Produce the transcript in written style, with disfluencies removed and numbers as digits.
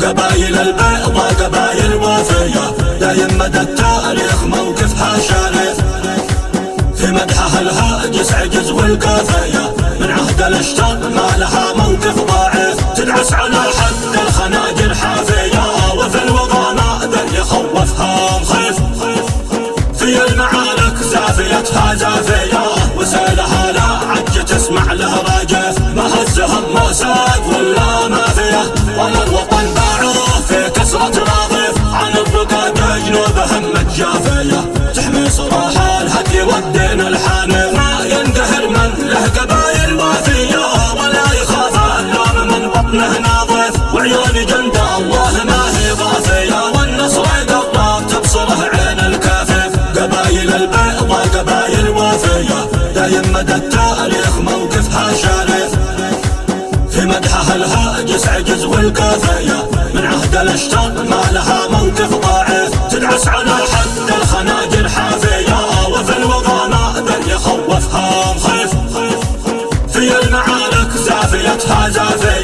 قبايل البيضة قبايل وفية، دايم مدى التاريخ موقفها شريف، في مدح الهاجس عجز والكافية، من عهد الاشتر ما لها موقف ضعيف، تدعس على حد الخناجر حافية، وفي الوغى ماذن يخوفها مخيف، في المعارك زافيتها زافية، وسالها لا عج تسمع له راجف، ما هزهم موساد ولا مافية، ولا الوطن باعوه في كسرة راغف، عن الرقاد جنوبهم متجافية، تحمي صراح الهدي والدين الحانف، ما ينقهر من له قبايل وافية، ولا يخاف اللوم من بطنه ناظف، وعيون جند الله ما هي ضافية، والنصر قرب تبصره عين الكافف، قبايل البيضة قبايل وافية، دايم مدى التاريخ موقفها شريف، في مدحها الهاجس عجز والكافية، من عهد الاشتر ما لها موقف ضعيف، تدعس على حد الخناجر حافية، وفي الوغى ماذن يخوفها مخيف، في المعارك زافيتها زافية.